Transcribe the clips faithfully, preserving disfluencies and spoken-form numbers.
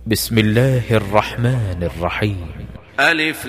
بسم الله الرحمن الرحيم. ألف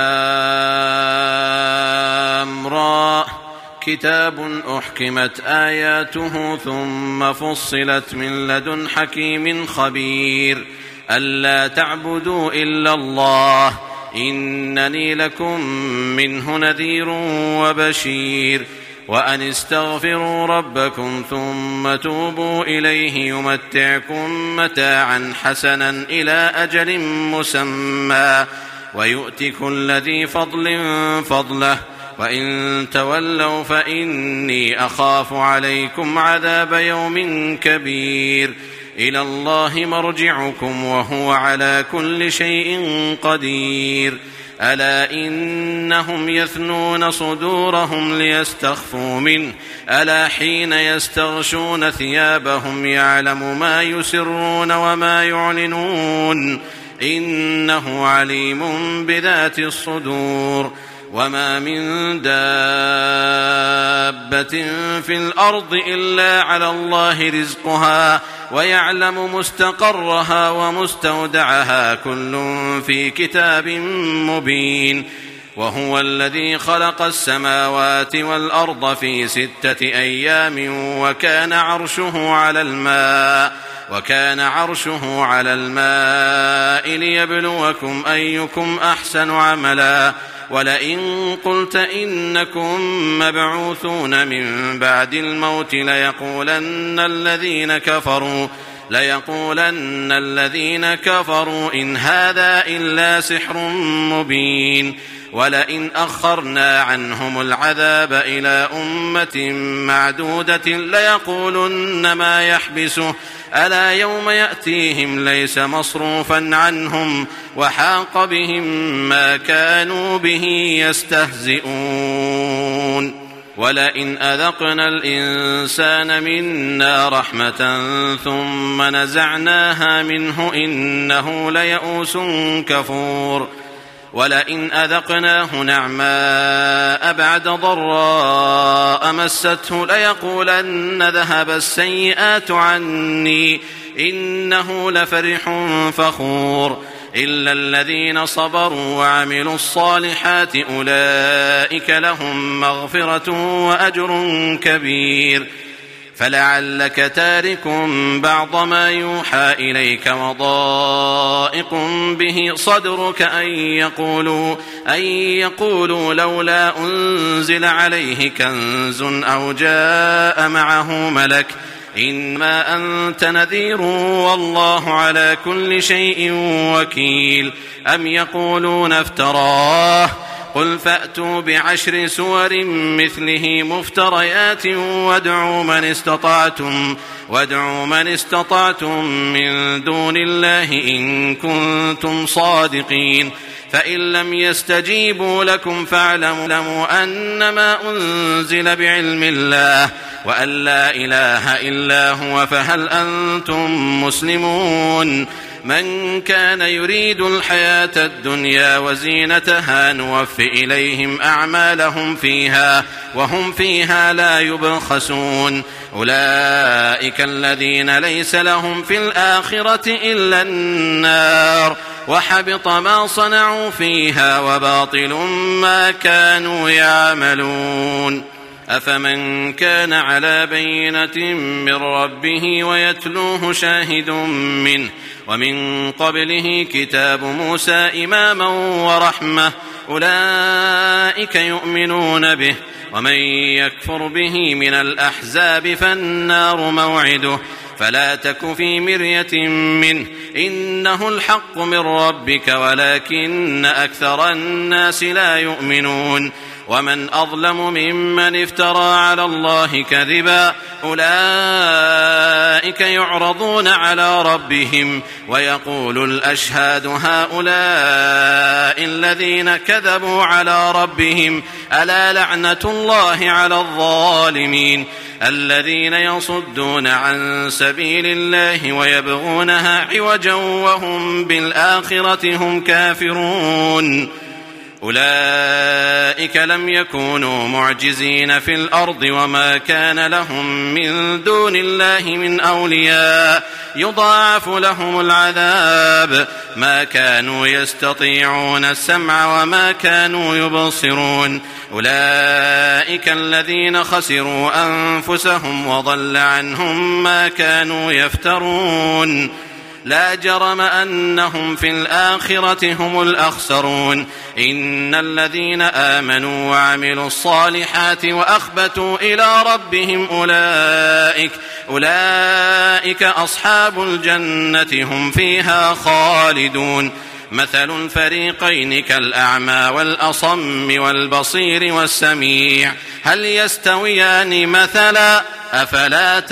لام را كتاب أحكمت آياته ثم فصلت من لدن حكيم خبير ألا تعبدوا إلا الله إنني لكم منه نذير وبشير وأن استغفروا ربكم ثم توبوا إليه يمتعكم متاعا حسنا إلى أجل مسمى ويؤت كل ذي فضل فضله وإن تولوا فإني أخاف عليكم عذاب يوم كبير إلى الله مرجعكم وهو على كل شيء قدير ألا إنهم يثنون صدورهم ليستخفوا منه ألا حين يستغشون ثيابهم يعلم ما يسرون وما يعلنون إنه عليم بذات الصدور وما من دابة في الأرض إلا على الله رزقها ويعلم مستقرها ومستودعها كل في كتاب مبين وهو الذي خلق السماوات والأرض في ستة أيام وكان عرشه على الماء وكان عرشه على الماء ليبلوكم أيكم أحسن عملا ولئن قلت إنكم مبعوثون من بعد الموت ليقولن الذين كفروا ليقولن الذين كفروا إن هذا إلا سحر مبين ولئن أخرنا عنهم العذاب إلى أمة معدودة ليقولن ما يحبسه ألا يوم يأتيهم ليس مصروفا عنهم وحاق بهم ما كانوا به يستهزئون ولئن أذقنا الإنسان منا رحمة ثم نزعناها منه إنه ليئوس كفور ولئن أذقناه نعماء بعد ضراء مسته ليقولن ذهب السيئات عني إنه لفرح فخور إلا الذين صبروا وعملوا الصالحات أولئك لهم مغفرة وأجر كبير فلعلك تارك بعض ما يوحى إليك وضائق به صدرك أن يقولوا, أن يقولوا لولا أنزل عليه كنز أو جاء معه ملك إنما أنت نذير والله على كل شيء وكيل أم يقولون افتراه قل فأتوا بعشر سور مثله مفتريات وادعوا من استطعتم وادعوا من استطعتم من دون الله إن كنتم صادقين فإن لم يستجيبوا لكم فاعلموا أنما أنزل بعلم الله وأن لا إله إلا هو فهل أنتم مسلمون من كان يريد الحياة الدنيا وزينتها نوفي إليهم أعمالهم فيها وهم فيها لا يبخسون أولئك الذين ليس لهم في الآخرة إلا النار وحبط ما صنعوا فيها وباطل ما كانوا يعملون أفمن كان على بينة من ربه ويتلوه شاهد منه ومن قبله كتاب موسى إماما ورحمة أولئك يؤمنون به ومن يكفر به من الأحزاب فالنار موعده فلا تك في مرية منه إنه الحق من ربك ولكن أكثر الناس لا يؤمنون ومن أظلم ممن افترى على الله كذبا أولئك يعرضون على ربهم ويقول الأشهاد هؤلاء الذين كذبوا على ربهم ألا لعنة الله على الظالمين الذين يصدون عن سبيل الله ويبغونها عوجا وهم بالآخرة هم كافرون أولئك لم يكونوا معجزين في الأرض وما كان لهم من دون الله من أولياء يضاعف لهم العذاب ما كانوا يستطيعون السمع وما كانوا يبصرون أولئك الذين خسروا أنفسهم وضل عنهم ما كانوا يفترون لا جرم أنهم في الآخرة هم الأخسرون إن الذين آمنوا وعملوا الصالحات وأخبتوا إلى ربهم أولئك أولئك أصحاب الجنة هم فيها خالدون مثل الفريقين كالأعمى والأصم والبصير والسميع هل يستويان مثلا أفلا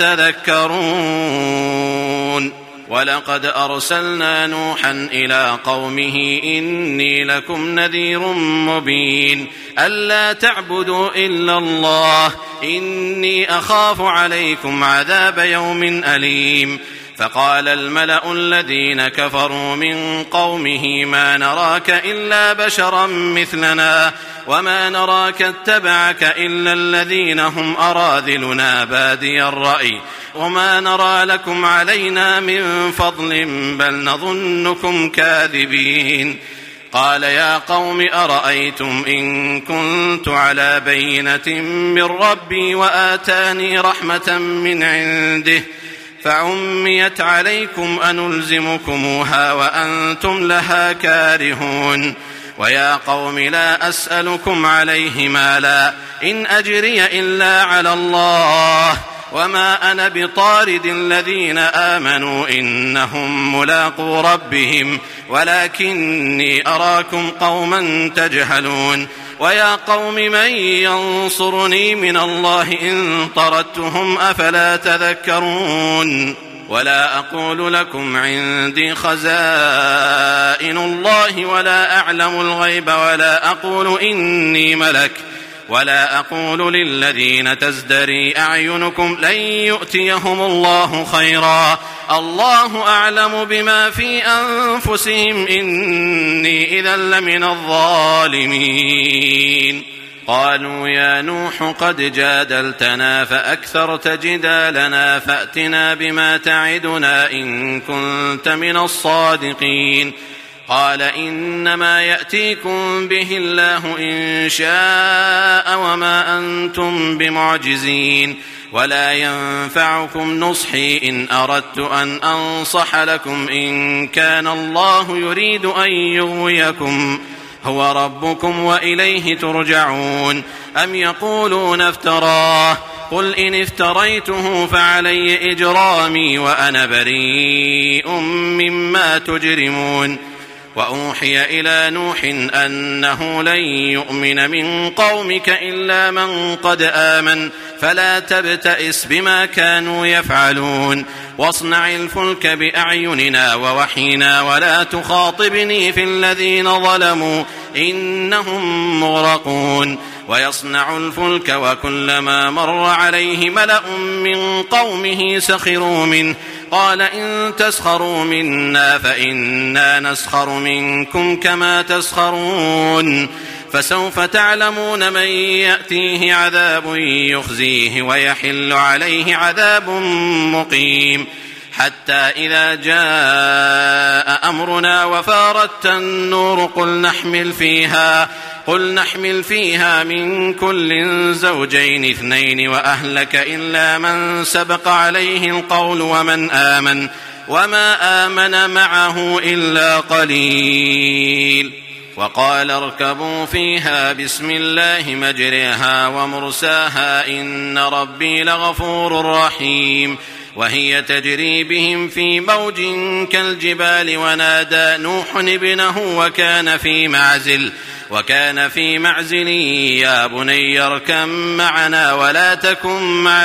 تذكرون ولقد أرسلنا نوحا إلى قومه إني لكم نذير مبين ألا تعبدوا إلا الله إني أخاف عليكم عذاب يوم أليم فقال الملأ الذين كفروا من قومه ما نراك إلا بشرا مثلنا وما نراك اتبعك إلا الذين هم أراذلنا بادي الرأي وما نرى لكم علينا من فضل بل نظنكم كاذبين قال يا قوم أرأيتم إن كنت على بينة من ربي وآتاني رحمة من عنده فعميت عليكم أنلزمكموها وأنتم لها كارهون ويا قوم لا أسألكم عليه مالا إن أجري إلا على الله وما أنا بطارد الذين آمنوا إنهم ملاقو ربهم ولكني أراكم قوما تجهلون ويا قوم من ينصرني من الله إن طردتهم أفلا تذكرون ولا أقول لكم عندي خزائن الله ولا أعلم الغيب ولا أقول إني ملك ولا أقول للذين تزدري أعينكم لن يؤتيهم الله خيرا الله أعلم بما في أنفسهم إني إذا لمن الظالمين قالوا يا نوح قد جادلتنا فأكثرت جدالنا فأتنا بما تعدنا إن كنت من الصادقين قال إنما يأتيكم به الله إن شاء وما أنتم بمعجزين ولا ينفعكم نصحي إن أردت أن أنصح لكم إن كان الله يريد أن يغويكم هو ربكم وإليه ترجعون أم يقولون افتراه قل إن افتريته فعلي إجرامي وأنا بريء مما تجرمون وأوحي إلى نوح أنه لن يؤمن من قومك إلا من قد آمن فلا تبتئس بما كانوا يفعلون واصنع الفلك بأعيننا ووحينا ولا تخاطبني في الذين ظلموا إنهم مغرقون ويصنع الفلك وكلما مر عليه ملأ من قومه سخروا منه قال إن تسخروا منا فإنا نسخر منكم كما تسخرون فسوف تعلمون من يأتيه عذاب يخزيه ويحل عليه عذاب مقيم حتى إذا جاء أمرنا وفارت النور قل نحمل فيها قل نحمل فيها من كل زوجين اثنين وأهلك إلا من سبق عليه القول ومن آمن وما آمن معه إلا قليل وقال اركبوا فيها بسم الله مجريها ومرساها إن ربي لغفور رحيم وهي تجري بهم في موج كالجبال ونادى نوح ابنه وكان في معزل وكان في معزل يا بني اركب معنا ولا تكن مع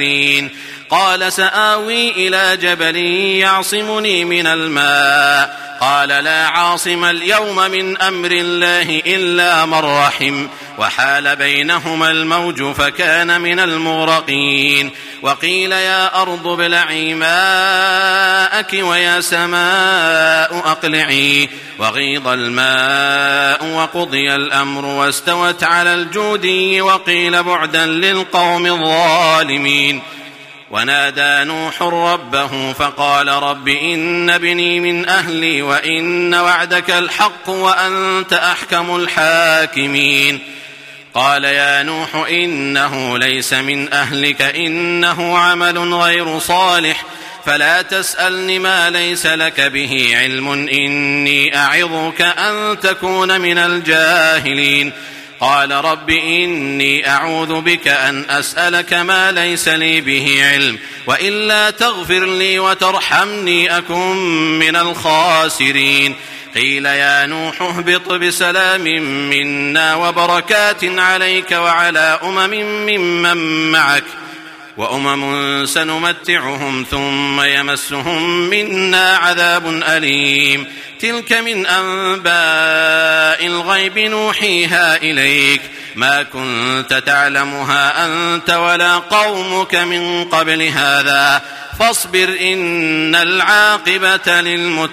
الكافرين قال سآوي إلى جبل يعصمني من الماء قال لا عاصم اليوم من أمر الله إلا من رحم وحال بينهما الموج فكان من المغرقين وقيل يا أرض ابلعي ماءك ويا سماء أقلعي وغيض الماء وقضي الأمر واستوت على الجودي وقيل بعدا للقوم الظالمين ونادى نوح ربه فقال رب إن ابني من أهلي وإن وعدك الحق وأنت أحكم الحاكمين قال يا نوح إنه ليس من أهلك إنه عمل غير صالح فلا تسألني ما ليس لك به علم إني أعظك أن تكون من الجاهلين قال رب إني أعوذ بك أن أسألك ما ليس لي به علم وإلا تغفر لي وترحمني أكن من الخاسرين قيل يا نوح اهبط بسلام منا وبركات عليك وعلى أمم ممن معك وأمم سنمتعهم ثم يمسهم منا عذاب أليم تلك من أنباء الغيب نوحيها إليك ما كنت تعلمها أنت ولا قومك من قبل هذا فاصبر إن العاقبة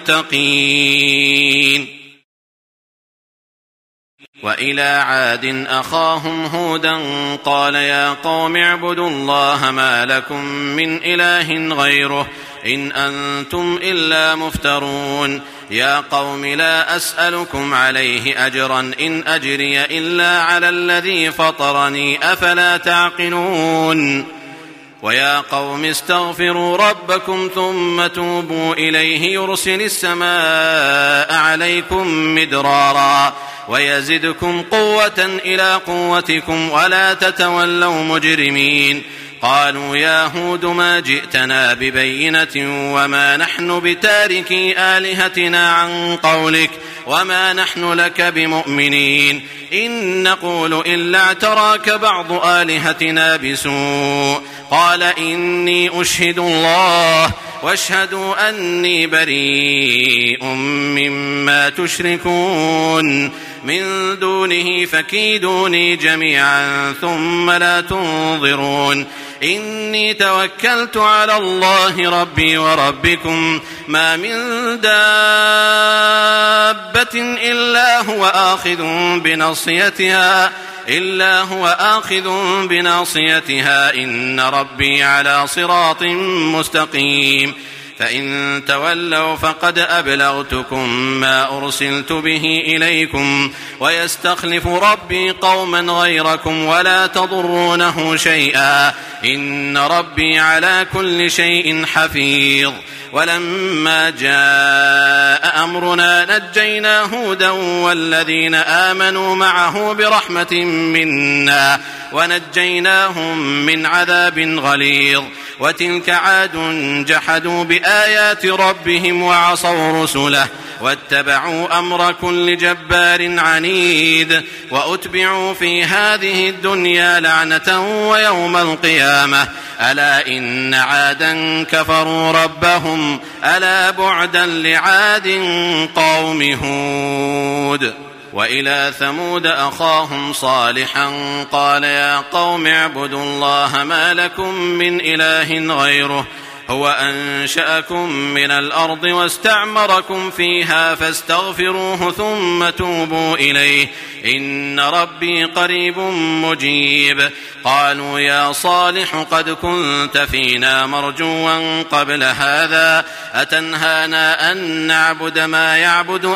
للمتقين وإلى عاد أخاهم هودا قال يا قوم اعبدوا الله ما لكم من إله غيره إن أنتم إلا مفترون يا قوم لا أسألكم عليه أجرا إن أجري إلا على الذي فطرني أفلا تعقلون ويا قوم استغفروا ربكم ثم توبوا إليه يرسل السماء عليكم مدرارا ويزدكم قوة إلى قوتكم ولا تتولوا مجرمين قالوا يا هود ما جئتنا ببينة وما نحن بتاركي آلهتنا عن قولك وما نحن لك بمؤمنين إن نقول إلا اعتراك بعض آلهتنا بسوء قال إني أشهد الله واشهدوا أني بريء مما تشركون من دونه فكيدوني جميعا ثم لا تنظرون إني توكلت على الله ربي وربكم ما من دابة إلا هو آخذ بناصيتها إلا هو آخذ بناصيتها إن ربي على صراط مستقيم فإن تولوا فقد أبلغتكم ما أرسلت به إليكم ويستخلف ربي قوما غيركم ولا تضرونه شيئا إن ربي على كل شيء حفيظ ولما جاء أمرنا نجينا هودا والذين آمنوا معه برحمة منا ونجيناهم من عذاب غليظ وتلك عاد جحدوا بآيات ربهم وعصوا رسله واتبعوا أمر كل جبار عنيد وأتبعوا في هذه الدنيا لعنة ويوم القيامة ألا إن عادا كفروا ربهم ألا بعدا لعاد قوم هود وإلى ثمود أخاهم صالحا قال يا قوم اعبدوا الله ما لكم من إله غيره هو أنشأكم من الأرض واستعمركم فيها فاستغفروه ثم توبوا إليه إن ربي قريب مجيب قالوا يا صالح قد كنت فينا مرجوا قبل هذا أتنهانا أن نعبد ما يعبد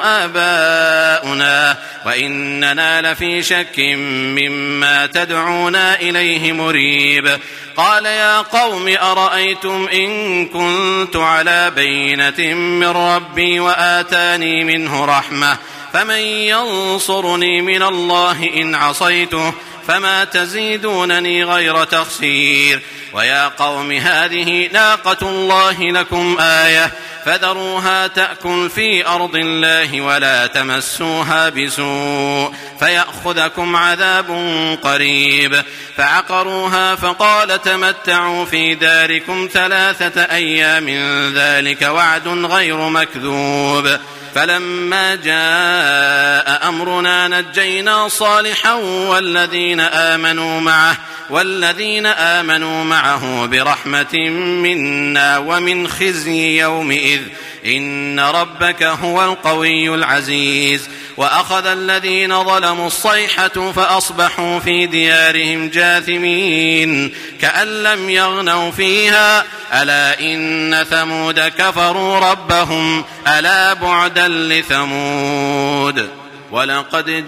آباؤنا وإننا لفي شك مما تدعونا إليه مريب قال يا قوم أرأيتم إن كنت على بينة من ربي وآتاني منه رحمة فمن ينصرني من الله إن عصيته فما تزيدونني غير تخسير ويا قوم هذه ناقة الله لكم آية فذروها تأكل في أرض الله ولا تمسوها بسوء فيأخذكم عذاب قريب فعقروها فقال تمتعوا في داركم ثلاثة أيام ذلك وعد غير مكذوب فلما جاء أمرنا نجينا صالحا والذين آمنوا معه والذين آمنوا معه برحمة منا ومن خزي يومئذ إن ربك هو القوي العزيز وأخذ الذين ظلموا الصيحة فأصبحوا في ديارهم جاثمين كأن لم يغنوا فيها ألا إن ثمود كفروا ربهم ألا بعدا لثمود ولقد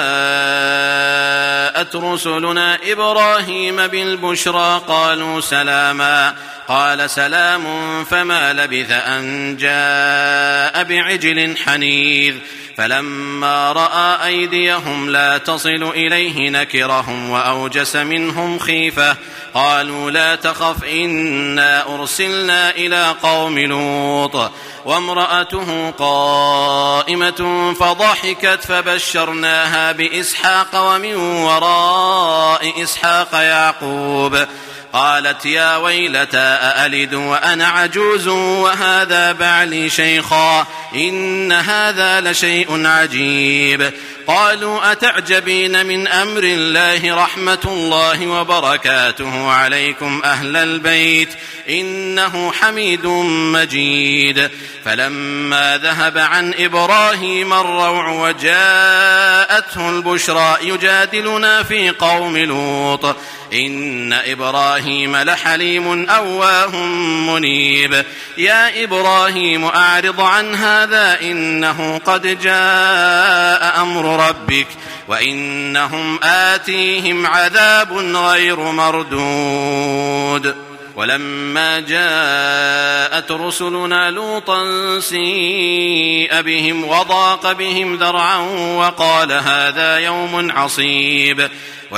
جاءت رسلنا إبراهيم بالبشرى قالوا سلاما قال سلام فما لبث أن جاء بعجل حنيذ فلما رأى أيديهم لا تصل إليه نكرهم وأوجس منهم خيفة قالوا لا تخف إنا أرسلنا إلى قوم لوط وامرأته قائمة فضحكت فبشرناها بإسحاق ومن وراء إسحاق يعقوب قالت يا ويلتى أألد وأنا عجوز وهذا بعلي شيخا إن هذا لشيء عجيب قالوا أتعجبين من أمر الله رحمة الله وبركاته عليكم أهل البيت إنه حميد مجيد فلما ذهب عن إبراهيم الروع وجاءته البشرى يجادلنا في قوم لوط إن إبراهيم لحليم أواه منيب يا إبراهيم أعرض عن هذا إنه قد جاء أمر ربك وإنهم آتيهم عذاب غير مردود ولما جاءت رسلنا لوطا سيء بهم وضاق بهم ذرعا وقال هذا يوم عصيب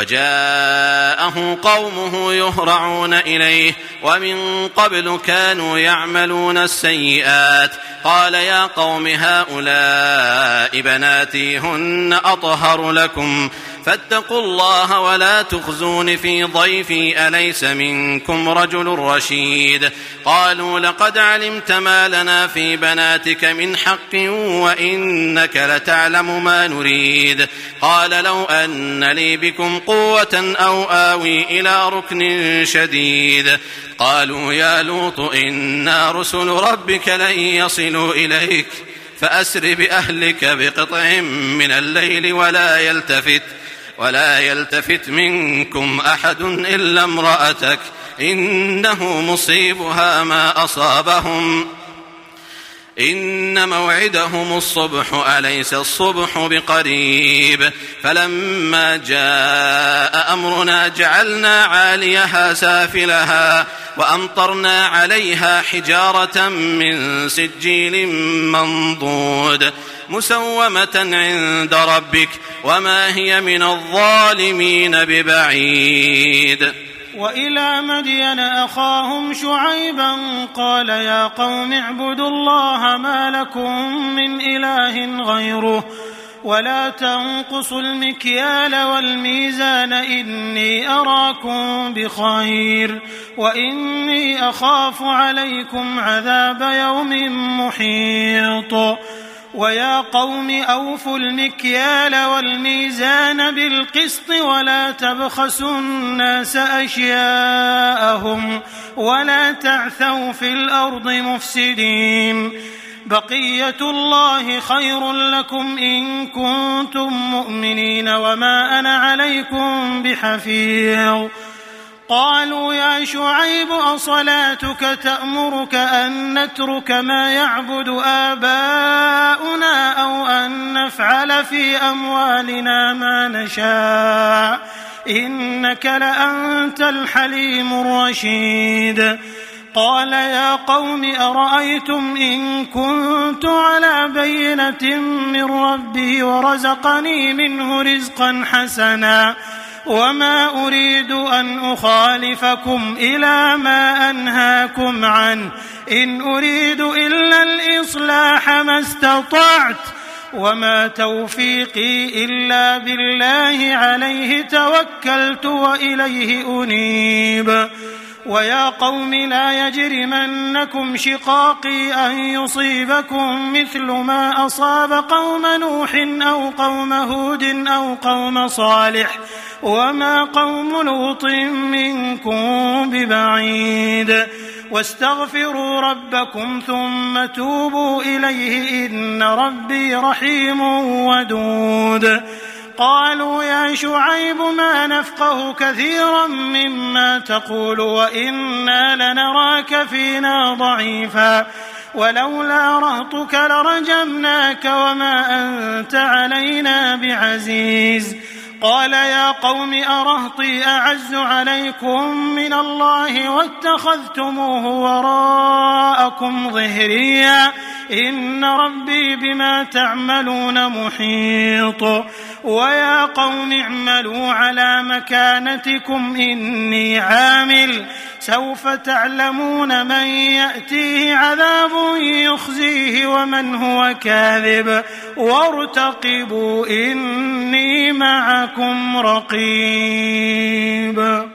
وجاءه قومه يهرعون إليه ومن قبل كانوا يعملون السيئات قال يا قوم هؤلاء بناتي هن أطهر لكم فاتقوا الله ولا تخزون في ضيفي أليس منكم رجل رشيد قالوا لقد علمت ما لنا في بناتك من حق وإنك لتعلم ما نريد قال لو أن لي بكم قوة أو آوي إلى ركن شديد قالوا يا لوط إنا رسل ربك لن يصلوا إليك فأسر بأهلك بقطع من الليل ولا يلتفت ولا يلتفت منكم أحد إلا امرأتك إنه مصيبها ما أصابهم إن موعدهم الصبح أليس الصبح بقريب فلما جاء أمرنا جعلنا عاليها سافلها وأمطرنا عليها حجارة من سجيل منضود مسومة عند ربك وما هي من الظالمين ببعيد وإلى مدين أخاهم شعيبا قال يا قوم اعبدوا الله ما لكم من إله غيره ولا تنقصوا المكيال والميزان إني أراكم بخير وإني أخاف عليكم عذاب يوم محيط ويا قوم أوفوا المكيال والميزان بالقسط ولا تبخسوا الناس أشياءهم ولا تعثوا في الأرض مفسدين بقية الله خير لكم إن كنتم مؤمنين وما أنا عليكم بحفيظ قالوا يا شعيب أصلاتك تأمرك أن نترك ما يعبد آباؤنا أو أن نفعل في أموالنا ما نشاء إنك لأنت الحليم الرشيد قال يا قوم أرأيتم إن كنت على بينة من ربي ورزقني منه رزقا حسنا وما أريد أن أخالفكم إلى ما أنهاكم عنه إن أريد إلا الإصلاح ما استطعت وما توفيقي إلا بالله عليه توكلت وإليه أنيب ويا قوم لا يجرمنكم شقاقي أن يصيبكم مثل ما أصاب قوم نوح أو قوم هود أو قوم صالح وما قوم لوط منكم ببعيد واستغفروا ربكم ثم توبوا إليه إن ربي رحيم ودود. قالوا يا شعيب ما نفقه كثيرا مما تقول وإنا لنراك فينا ضعيفا ولولا رهطك لرجمناك وما أنت علينا بعزيز. قال يا قوم أرهطي أعز عليكم من الله واتخذتموه وراءكم ظهريا إن ربي بما تعملون محيط. ويا قوم اعملوا على مكانتكم إني عامل سوف تعلمون من يأتيه عذاب يخزيه ومن هو كاذب وارتقبوا إني معكم رقيب.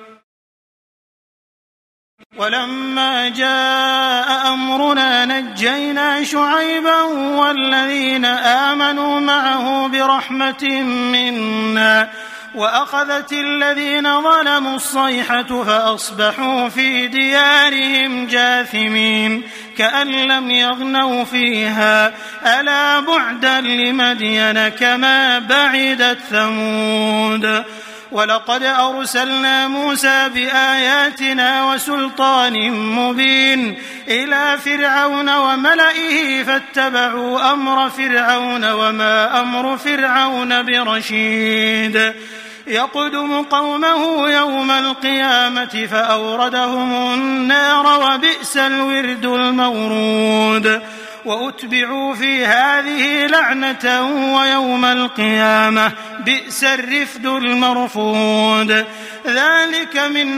ولما جاء أمرنا نجينا شعيبا والذين آمنوا معه برحمة منا وأخذت الذين ظلموا الصيحة فأصبحوا في ديارهم جاثمين كأن لم يغنوا فيها ألا بعدا لمدين كما بعدت ثمود. ولقد أرسلنا موسى بآياتنا وسلطان مبين إلى فرعون وملئه فاتبعوا أمر فرعون وما أمر فرعون برشيد. يقدم قومه يوم القيامة فأوردهم النار وبئس الورد المورود. وأتبعوا في هذه لعنة ويوم القيامة بئس الرفد المرفود. ذلك من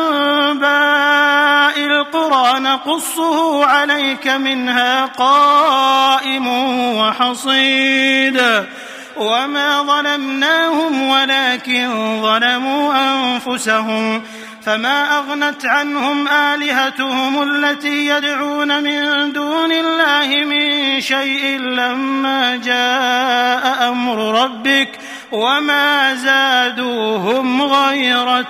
أنباء القرى نقصه عليك منها قائم وحصيد. وما ظلمناهم ولكن ظلموا أنفسهم فما أغنت عنهم آلهتهم التي يدعون من دون الله من شيء لما جاء أمر ربك وما زادوهم غير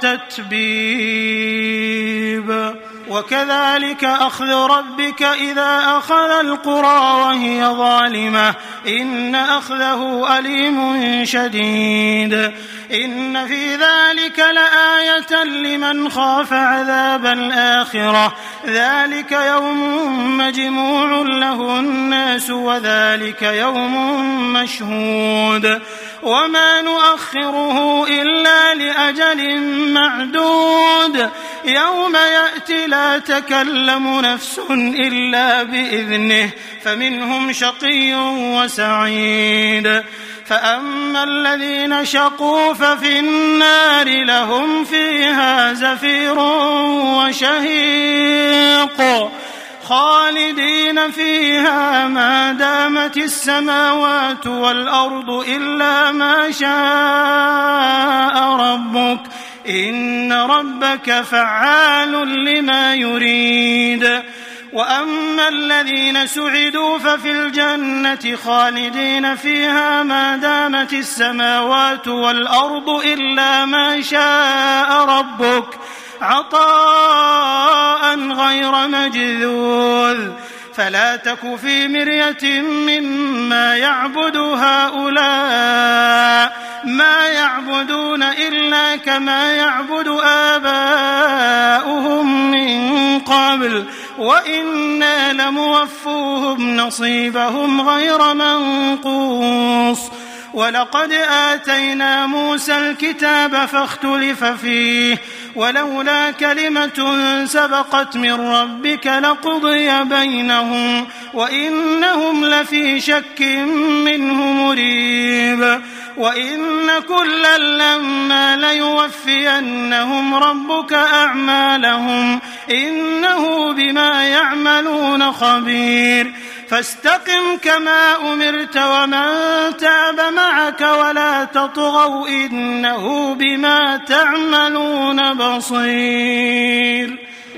تتبيب. وكذلك أخذ ربك إذا أخذ القرى وهي ظالمة إن أخذه أليم شديد. إن في ذلك لآية لمن خاف عذاب الآخرة ذلك يوم مجموع له الناس وذلك يوم مشهود. وما نؤخره إلا لأجل معدود يوم يأتي لا تكلم نفس إلا بإذنه فمنهم شقي وسعيد. فأما الذين شقوا ففي النار لهم فيها زفير وشهيق خالدين فيها ما دامت السماوات والأرض إلا ما شاء ربك إن ربك فعال لما يريد. وأما الذين سعدوا ففي الجنة خالدين فيها ما دامت السماوات والأرض إلا ما شاء ربك عطاء غير مجذوذ. فلا تك في مرية مما يعبد هؤلاء ما يعبدون إلا كما يعبد آباؤهم من قبل وإنا لموفوهم نصيبهم غير منقوص. ولقد آتينا موسى الكتاب فاختلف فيه ولولا كلمة سبقت من ربك لقضي بينهم وإنهم لفي شك منه مريب. وإن كلا لما ليوفينهم ربك أعمالهم إنه بما يعملون خبير. فاستقم كما أمرت ومن تاب معك ولا تطغوا إنه بما تعملون بصير.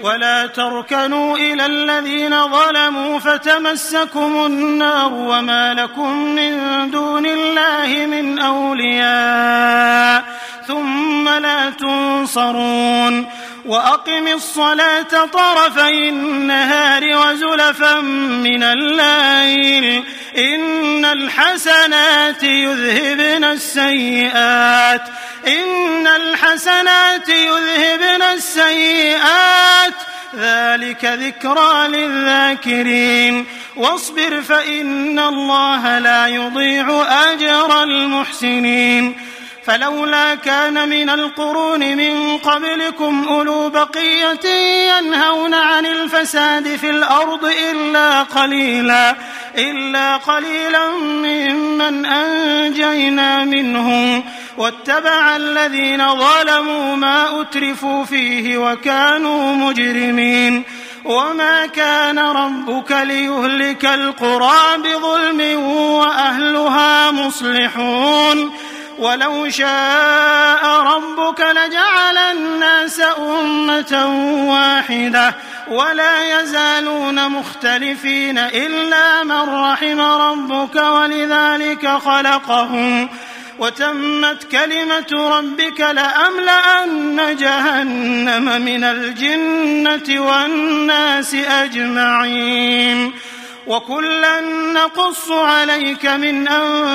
ولا تركنوا إلى الذين ظلموا فتمسكم النار وما لكم من دون الله من أولياء ثم لا تنصرون وأقم الصلاة طرفي النهار وزلفا من الليل إن الحسنات يذهبن السيئات إن الحسنات يذهبن السيئات ذلك ذكرى للذاكرين واصبر فإن الله لا يضيع أجر المحسنين فلولا كان من القرون من قبلكم أولو بقية ينهون عن الفساد في الأرض إلا قليلا إلا قليلا ممن أنجينا منهم واتبع الذين ظلموا ما أترفوا فيه وكانوا مجرمين وما كان ربك ليهلك القرى بظلم وأهلها مصلحون ولو شاء ربك لجعل الناس أمة واحدة ولا يزالون مختلفين إلا من رحم ربك ولذلك خلقهم وتمت كلمة ربك لأملأن جهنم من الجنة والناس أجمعين وكلا نقص عليك من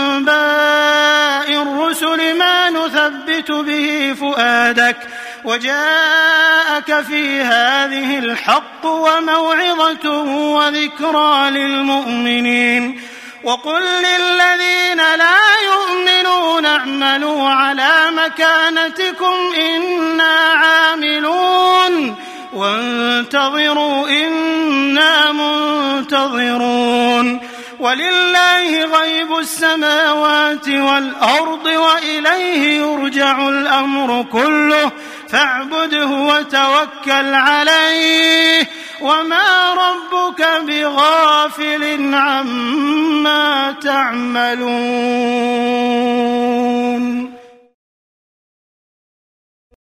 أنباء الرسل ما نثبت به فؤادك وجاءك في هذه الحق وموعظة وذكرى للمؤمنين وقل للذين لا يؤمنون اعملوا على مكانتكم إنا عاملون وانتظروا إنا منتظرون ولله غيب السماوات والأرض وإليه يرجع الأمر كله فاعبده وتوكل عليه وما ربك بغافل عما تعملون.